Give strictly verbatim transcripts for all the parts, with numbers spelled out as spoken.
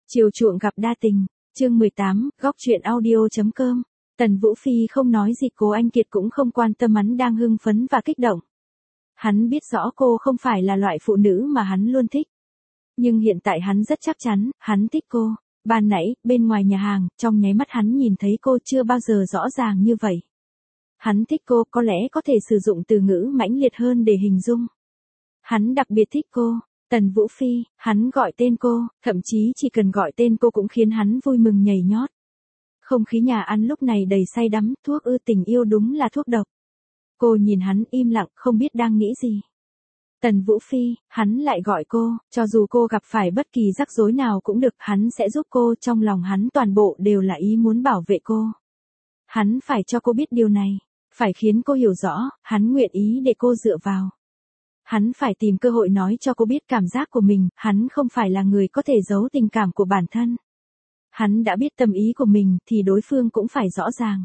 Chiều chuộng gặp đa tình, chương mười tám, góc truyện audio.com. Tần Vũ Phi không nói gì, Cố Anh Kiệt cũng không quan tâm, hắn đang hưng phấn và kích động. Hắn biết rõ cô không phải là loại phụ nữ mà hắn luôn thích. Nhưng hiện tại hắn rất chắc chắn, hắn thích cô. Ban nãy, bên ngoài nhà hàng, trong nháy mắt hắn nhìn thấy cô chưa bao giờ rõ ràng như vậy. Hắn thích cô, có lẽ có thể sử dụng từ ngữ mãnh liệt hơn để hình dung. Hắn đặc biệt thích cô. Tần Vũ Phi, hắn gọi tên cô, thậm chí chỉ cần gọi tên cô cũng khiến hắn vui mừng nhảy nhót. Không khí nhà ăn lúc này đầy say đắm, thuốc ư tình yêu đúng là thuốc độc. Cô nhìn hắn im lặng, không biết đang nghĩ gì. Tần Vũ Phi, hắn lại gọi cô, cho dù cô gặp phải bất kỳ rắc rối nào cũng được, hắn sẽ giúp cô, trong lòng hắn toàn bộ đều là ý muốn bảo vệ cô. Hắn phải cho cô biết điều này, phải khiến cô hiểu rõ, hắn nguyện ý để cô dựa vào. Hắn phải tìm cơ hội nói cho cô biết cảm giác của mình, hắn không phải là người có thể giấu tình cảm của bản thân. Hắn đã biết tâm ý của mình thì đối phương cũng phải rõ ràng.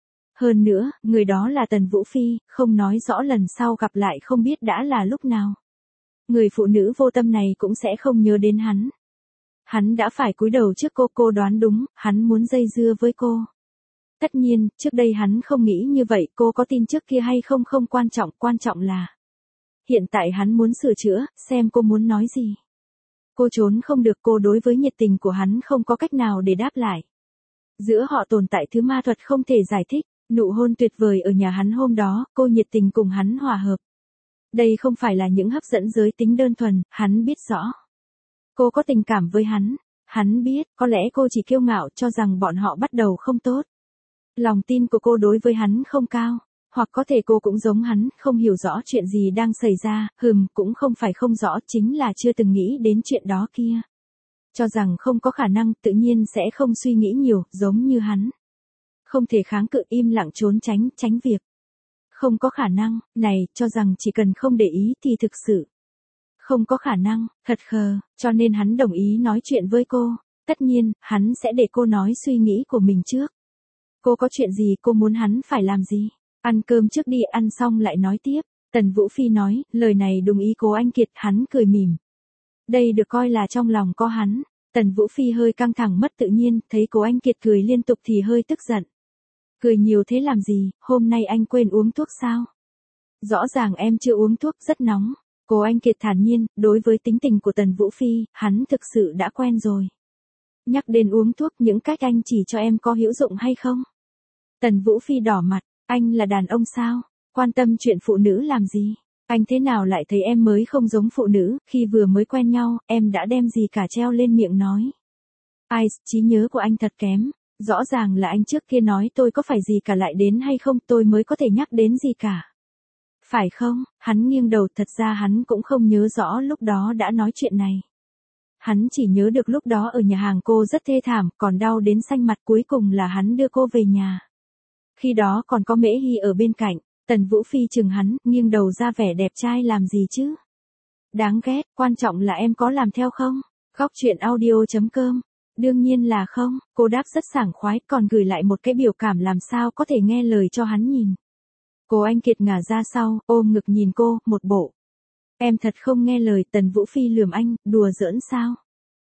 Hơn nữa, người đó là Tần Vũ Phi, không nói rõ lần sau gặp lại không biết đã là lúc nào. Người phụ nữ vô tâm này cũng sẽ không nhớ đến hắn. Hắn đã phải cúi đầu trước cô, cô đoán đúng, hắn muốn dây dưa với cô. Tất nhiên, trước đây hắn không nghĩ như vậy, cô có tin trước kia hay không không quan trọng, quan trọng là hiện tại hắn muốn sửa chữa, xem cô muốn nói gì. Cô trốn không được, cô đối với nhiệt tình của hắn không có cách nào để đáp lại. Giữa họ tồn tại thứ ma thuật không thể giải thích, nụ hôn tuyệt vời ở nhà hắn hôm đó, cô nhiệt tình cùng hắn hòa hợp. Đây không phải là những hấp dẫn giới tính đơn thuần, hắn biết rõ. Cô có tình cảm với hắn, hắn biết, có lẽ cô chỉ kiêu ngạo cho rằng bọn họ bắt đầu không tốt. Lòng tin của cô đối với hắn không cao. Hoặc có thể cô cũng giống hắn, không hiểu rõ chuyện gì đang xảy ra, hừm, cũng không phải không rõ, chính là chưa từng nghĩ đến chuyện đó kia. Cho rằng không có khả năng, tự nhiên sẽ không suy nghĩ nhiều, giống như hắn. Không thể kháng cự, im lặng trốn tránh, tránh việc. Không có khả năng, này, cho rằng chỉ cần không để ý thì thực sự. Không có khả năng, thật khờ, cho nên hắn đồng ý nói chuyện với cô. Tất nhiên, hắn sẽ để cô nói suy nghĩ của mình trước. Cô có chuyện gì cô muốn hắn phải làm gì? Ăn cơm trước đi, ăn xong lại nói tiếp. Tần Vũ Phi nói, lời này đúng ý Cố Anh Kiệt, hắn cười mỉm. Đây được coi là trong lòng có hắn. Tần Vũ Phi hơi căng thẳng mất tự nhiên, thấy Cố Anh Kiệt cười liên tục thì hơi tức giận. Cười nhiều thế làm gì, hôm nay anh quên uống thuốc sao? Rõ ràng em chưa uống thuốc, rất nóng. Cố Anh Kiệt thản nhiên, đối với tính tình của Tần Vũ Phi, hắn thực sự đã quen rồi. Nhắc đến uống thuốc, những cách anh chỉ cho em có hữu dụng hay không? Tần Vũ Phi đỏ mặt. Anh là đàn ông sao? Quan tâm chuyện phụ nữ làm gì? Anh thế nào lại thấy em mới không giống phụ nữ, khi vừa mới quen nhau, em đã đem gì cả treo lên miệng nói. Ai, trí nhớ của anh thật kém. Rõ ràng là anh trước kia nói tôi có phải gì cả lại đến hay không tôi mới có thể nhắc đến gì cả. Phải không? Hắn nghiêng đầu, thật ra hắn cũng không nhớ rõ lúc đó đã nói chuyện này. Hắn chỉ nhớ được lúc đó ở nhà hàng cô rất thê thảm, còn đau đến xanh mặt, cuối cùng là hắn đưa cô về nhà. Khi đó còn có Mễ Hy ở bên cạnh, Tần Vũ Phi chừng hắn, nghiêng đầu ra vẻ đẹp trai làm gì chứ? Đáng ghét, quan trọng là em có làm theo không? Góc truyện audio.com. Đương nhiên là không, cô đáp rất sảng khoái, còn gửi lại một cái biểu cảm làm sao có thể nghe lời cho hắn nhìn. Cố Anh Kiệt ngả ra sau, ôm ngực nhìn cô, một bộ. Em thật không nghe lời. Tần Vũ Phi lườm anh, đùa giỡn sao?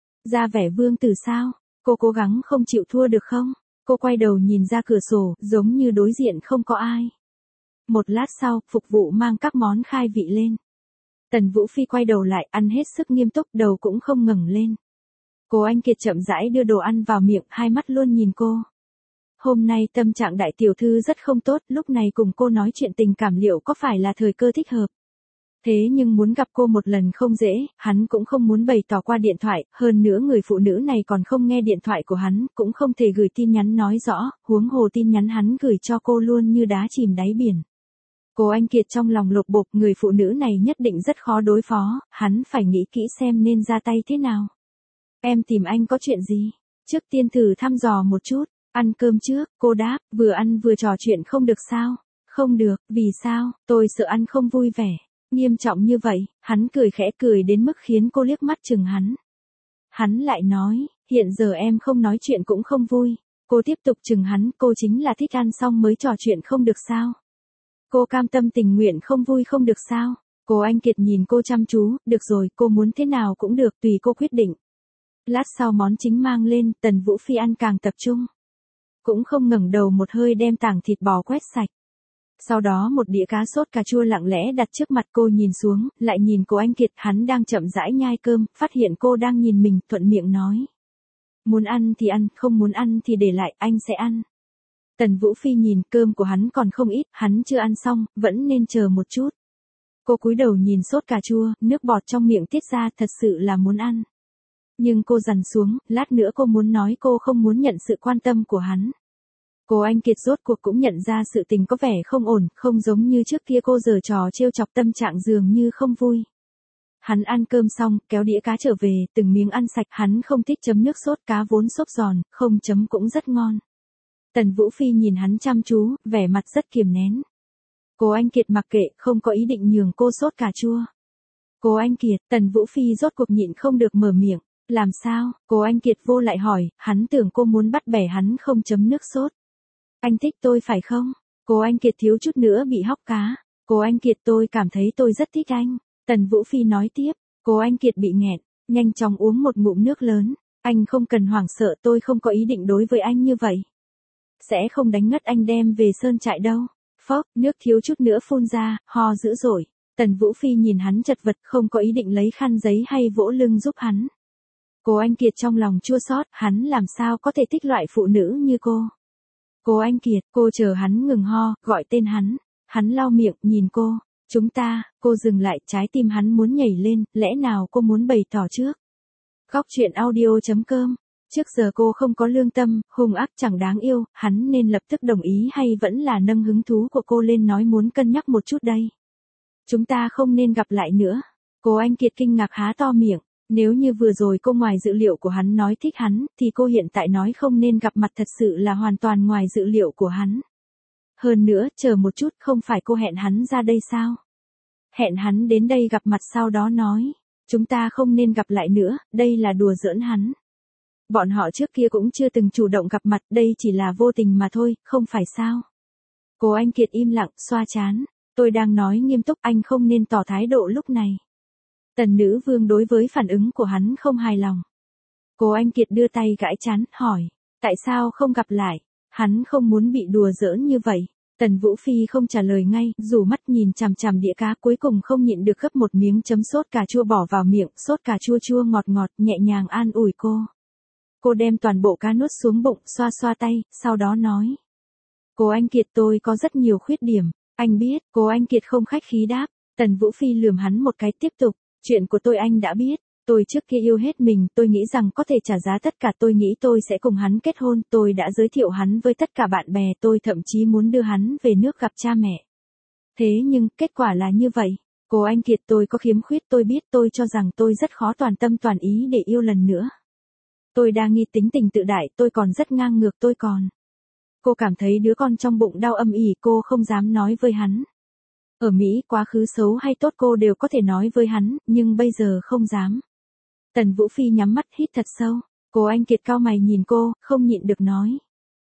Ra vẻ vương tử sao? Cô cố gắng không chịu thua được không? Cô quay đầu nhìn ra cửa sổ, giống như đối diện không có ai. Một lát sau, phục vụ mang các món khai vị lên. Tần Vũ Phi quay đầu lại, ăn hết sức nghiêm túc, đầu cũng không ngẩng lên. Cố Anh Kiệt chậm rãi đưa đồ ăn vào miệng, hai mắt luôn nhìn cô. Hôm nay tâm trạng đại tiểu thư rất không tốt, lúc này cùng cô nói chuyện tình cảm liệu có phải là thời cơ thích hợp. Thế nhưng muốn gặp cô một lần không dễ, hắn cũng không muốn bày tỏ qua điện thoại, hơn nữa người phụ nữ này còn không nghe điện thoại của hắn, cũng không thể gửi tin nhắn nói rõ, huống hồ tin nhắn hắn gửi cho cô luôn như đá chìm đáy biển. Cố Anh Kiệt trong lòng lột bột, người phụ nữ này nhất định rất khó đối phó, hắn phải nghĩ kỹ xem nên ra tay thế nào. Em tìm anh có chuyện gì? Trước tiên thử thăm dò một chút, ăn cơm trước, cô đáp, vừa ăn vừa trò chuyện không được sao? Không được, vì sao? Tôi sợ ăn không vui vẻ. Nghiêm trọng như vậy, hắn cười khẽ, cười đến mức khiến cô liếc mắt chừng hắn. Hắn lại nói, hiện giờ em không nói chuyện cũng không vui. Cô tiếp tục chừng hắn, cô chính là thích ăn xong mới trò chuyện không được sao? Cô cam tâm tình nguyện không vui không được sao? Cố Anh Kiệt nhìn cô chăm chú, được rồi, cô muốn thế nào cũng được, tùy cô quyết định. Lát sau món chính mang lên, Tần Vũ Phi ăn càng tập trung. Cũng không ngẩng đầu một hơi đem tảng thịt bò quét sạch. Sau đó một đĩa cá sốt cà chua lặng lẽ đặt trước mặt cô, nhìn xuống, lại nhìn Cố Anh Kiệt, hắn đang chậm rãi nhai cơm, phát hiện cô đang nhìn mình, thuận miệng nói. Muốn ăn thì ăn, không muốn ăn thì để lại, anh sẽ ăn. Tần Vũ Phi nhìn cơm của hắn còn không ít, hắn chưa ăn xong, vẫn nên chờ một chút. Cô cúi đầu nhìn sốt cà chua, nước bọt trong miệng tiết ra, thật sự là muốn ăn. Nhưng cô dằn xuống, lát nữa cô muốn nói cô không muốn nhận sự quan tâm của hắn. Cố Anh Kiệt rốt cuộc cũng nhận ra sự tình có vẻ không ổn, không giống như trước kia cô giở trò trêu chọc, tâm trạng dường như không vui. Hắn ăn cơm xong, kéo đĩa cá trở về, từng miếng ăn sạch, hắn không thích chấm nước sốt, cá vốn xốp giòn, không chấm cũng rất ngon. Tần Vũ Phi nhìn hắn chăm chú, vẻ mặt rất kiềm nén. Cố Anh Kiệt mặc kệ, không có ý định nhường cô sốt cà chua. Cố Anh Kiệt, Tần Vũ Phi rốt cuộc nhịn không được mở miệng. Làm sao? Cố Anh Kiệt vô lại hỏi, hắn tưởng cô muốn bắt bẻ hắn không chấm nước sốt. Anh thích tôi phải không? Cố Anh Kiệt thiếu chút nữa bị hóc cá. Cố Anh Kiệt, tôi cảm thấy tôi rất thích anh. Tần Vũ Phi nói tiếp. Cố Anh Kiệt bị nghẹn, nhanh chóng uống một ngụm nước lớn. Anh không cần hoảng sợ, tôi không có ý định đối với anh như vậy. Sẽ không đánh ngất anh đem về sơn trại đâu. Phốc, nước thiếu chút nữa phun ra, ho dữ dội. Tần Vũ Phi nhìn hắn chật vật, không có ý định lấy khăn giấy hay vỗ lưng giúp hắn. Cố Anh Kiệt trong lòng chua xót, hắn làm sao có thể thích loại phụ nữ như cô. Cố Anh Kiệt, cô chờ hắn ngừng ho, gọi tên hắn. Hắn lau miệng, nhìn cô. Chúng ta, cô dừng lại, trái tim hắn muốn nhảy lên, lẽ nào cô muốn bày tỏ trước. Góc truyện audio chấm com. Trước giờ cô không có lương tâm, hung ác chẳng đáng yêu, hắn nên lập tức đồng ý hay vẫn là nâng hứng thú của cô lên nói muốn cân nhắc một chút đây. Chúng ta không nên gặp lại nữa. Cố Anh Kiệt kinh ngạc há to miệng. Nếu như vừa rồi cô ngoài dự liệu của hắn nói thích hắn, thì cô hiện tại nói không nên gặp mặt thật sự là hoàn toàn ngoài dự liệu của hắn. Hơn nữa, chờ một chút, không phải cô hẹn hắn ra đây sao? Hẹn hắn đến đây gặp mặt sau đó nói. Chúng ta không nên gặp lại nữa, đây là đùa giỡn hắn. Bọn họ trước kia cũng chưa từng chủ động gặp mặt, đây chỉ là vô tình mà thôi, không phải sao? Cố Anh Kiệt im lặng, xoa trán. Tôi đang nói nghiêm túc, anh không nên tỏ thái độ lúc này. Tần Nữ Vương đối với phản ứng của hắn không hài lòng. Cố Anh Kiệt đưa tay gãi trán, hỏi. Tại sao không gặp lại? Hắn không muốn bị đùa giỡn như vậy. Tần Vũ Phi không trả lời ngay, dù mắt nhìn chằm chằm đĩa cá, cuối cùng không nhịn được gấp một miếng chấm sốt cà chua bỏ vào miệng, sốt cà chua chua ngọt ngọt, nhẹ nhàng an ủi cô. Cô đem toàn bộ cá nuốt xuống bụng, xoa xoa tay, sau đó nói. Cố Anh Kiệt, tôi có rất nhiều khuyết điểm. Anh biết. Cố Anh Kiệt không khách khí đáp. Tần Vũ Phi lườm hắn một cái, tiếp tục. Chuyện của tôi anh đã biết. Tôi trước kia yêu hết mình, tôi nghĩ rằng có thể trả giá tất cả, tôi nghĩ tôi sẽ cùng hắn kết hôn, tôi đã giới thiệu hắn với tất cả bạn bè, tôi thậm chí muốn đưa hắn về nước gặp cha mẹ. Thế nhưng, kết quả là như vậy. Cố Anh Kiệt, tôi có khiếm khuyết, tôi biết, tôi cho rằng tôi rất khó toàn tâm toàn ý để yêu lần nữa. Tôi đa nghi, tính tình tự đại, tôi còn rất ngang ngược, tôi còn. Cô cảm thấy đứa con trong bụng đau âm ỉ, cô không dám nói với hắn. Ở Mỹ, quá khứ xấu hay tốt cô đều có thể nói với hắn, nhưng bây giờ không dám. Tần Vũ Phi nhắm mắt hít thật sâu. Cố Anh Kiệt cau mày nhìn cô, không nhịn được nói.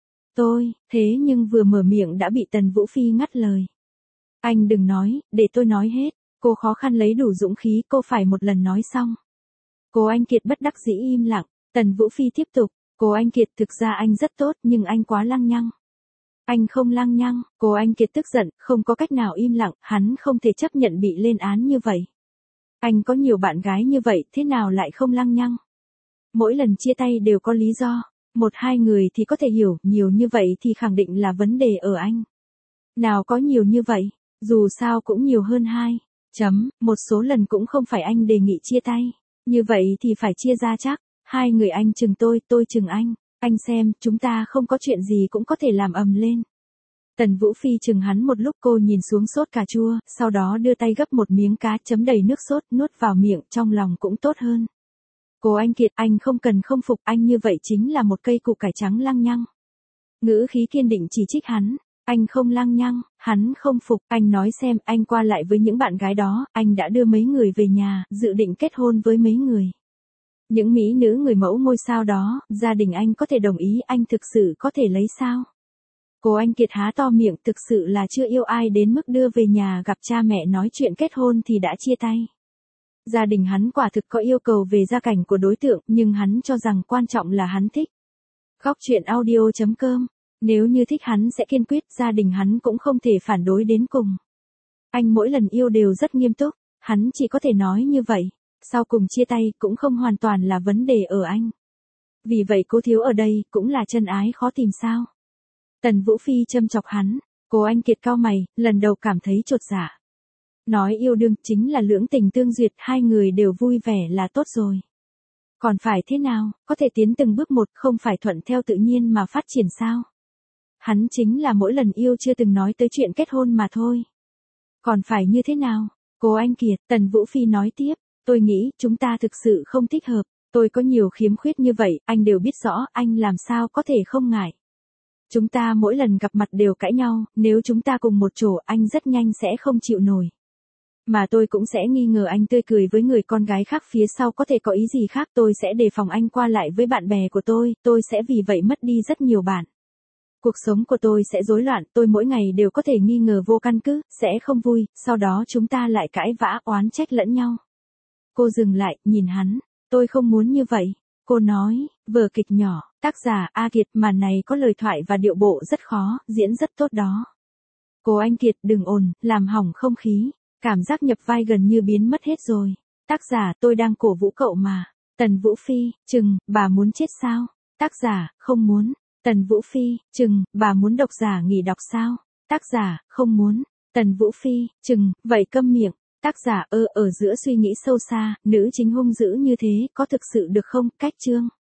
Tôi, thế nhưng vừa mở miệng đã bị Tần Vũ Phi ngắt lời. Anh đừng nói, để tôi nói hết. Cô khó khăn lấy đủ dũng khí, cô phải một lần nói xong. Cố Anh Kiệt bất đắc dĩ im lặng. Tần Vũ Phi tiếp tục. Cố Anh Kiệt, thực ra anh rất tốt, nhưng anh quá lăng nhăng. Anh không lăng nhăng. Cố Anh Kiệt tức giận, không có cách nào im lặng, hắn không thể chấp nhận bị lên án như vậy. Anh có nhiều bạn gái như vậy, thế nào lại không lăng nhăng? Mỗi lần chia tay đều có lý do. Một hai người thì có thể hiểu, nhiều như vậy thì khẳng định là vấn đề ở anh. Nào có nhiều như vậy, dù sao cũng nhiều hơn hai. Chấm, một số lần cũng không phải anh đề nghị chia tay. Như vậy thì phải chia ra chắc. Hai người anh chừng tôi, tôi chừng anh. Anh xem, chúng ta không có chuyện gì cũng có thể làm ầm lên. Tần Vũ Phi chừng hắn một lúc, cô nhìn xuống sốt cà chua, sau đó đưa tay gấp một miếng cá chấm đầy nước sốt, nuốt vào miệng, trong lòng cũng tốt hơn. Cố Anh Kiệt, anh không cần không phục, anh như vậy chính là một cây củ cải trắng lăng nhăng. Ngữ khí kiên định chỉ trích hắn. Anh không lăng nhăng, hắn không phục, anh nói xem, anh qua lại với những bạn gái đó, anh đã đưa mấy người về nhà, dự định kết hôn với mấy người. Những mỹ nữ người mẫu ngôi sao đó, gia đình anh có thể đồng ý, anh thực sự có thể lấy sao? Cố Anh Kiệt há to miệng, thực sự là chưa yêu ai đến mức đưa về nhà gặp cha mẹ nói chuyện kết hôn thì đã chia tay. Gia đình hắn quả thực có yêu cầu về gia cảnh của đối tượng, nhưng hắn cho rằng quan trọng là hắn thích. Góc truyện audio chấm com. Nếu như thích hắn sẽ kiên quyết, gia đình hắn cũng không thể phản đối đến cùng. Anh mỗi lần yêu đều rất nghiêm túc, hắn chỉ có thể nói như vậy. Sau cùng chia tay cũng không hoàn toàn là vấn đề ở anh. Vì vậy Cố Thiếu ở đây cũng là chân ái khó tìm sao. Tần Vũ Phi châm chọc hắn, Cố Anh Kiệt cau mày, lần đầu cảm thấy chột dạ. Nói yêu đương chính là lưỡng tình tương duyệt, hai người đều vui vẻ là tốt rồi. Còn phải thế nào, có thể tiến từng bước một, không phải thuận theo tự nhiên mà phát triển sao? Hắn chính là mỗi lần yêu chưa từng nói tới chuyện kết hôn mà thôi. Còn phải như thế nào? Cố Anh Kiệt, Tần Vũ Phi nói tiếp, tôi nghĩ chúng ta thực sự không thích hợp, tôi có nhiều khiếm khuyết như vậy, anh đều biết rõ, anh làm sao có thể không ngại. Chúng ta mỗi lần gặp mặt đều cãi nhau, nếu chúng ta cùng một chỗ anh rất nhanh sẽ không chịu nổi. Mà tôi cũng sẽ nghi ngờ anh tươi cười với người con gái khác phía sau có thể có ý gì khác, tôi sẽ đề phòng anh qua lại với bạn bè của tôi, tôi sẽ vì vậy mất đi rất nhiều bạn. Cuộc sống của tôi sẽ rối loạn, tôi mỗi ngày đều có thể nghi ngờ vô căn cứ, sẽ không vui, sau đó chúng ta lại cãi vã oán trách lẫn nhau. Cô dừng lại, nhìn hắn, tôi không muốn như vậy. Cô nói, vở kịch nhỏ, tác giả A Kiệt, màn này có lời thoại và điệu bộ rất khó, diễn rất tốt đó. Cố Anh Kiệt, đừng ồn, làm hỏng không khí, cảm giác nhập vai gần như biến mất hết rồi. Tác giả, tôi đang cổ vũ cậu mà. Tần Vũ Phi, chừng, bà muốn chết sao? Tác giả, không muốn. Tần Vũ Phi, chừng, bà muốn độc giả nghỉ đọc sao? Tác giả, không muốn. Tần Vũ Phi, chừng, vậy câm miệng. Tác giả, ơ, ở giữa suy nghĩ sâu xa, nữ chính hung dữ như thế, có thực sự được không? Cách chương.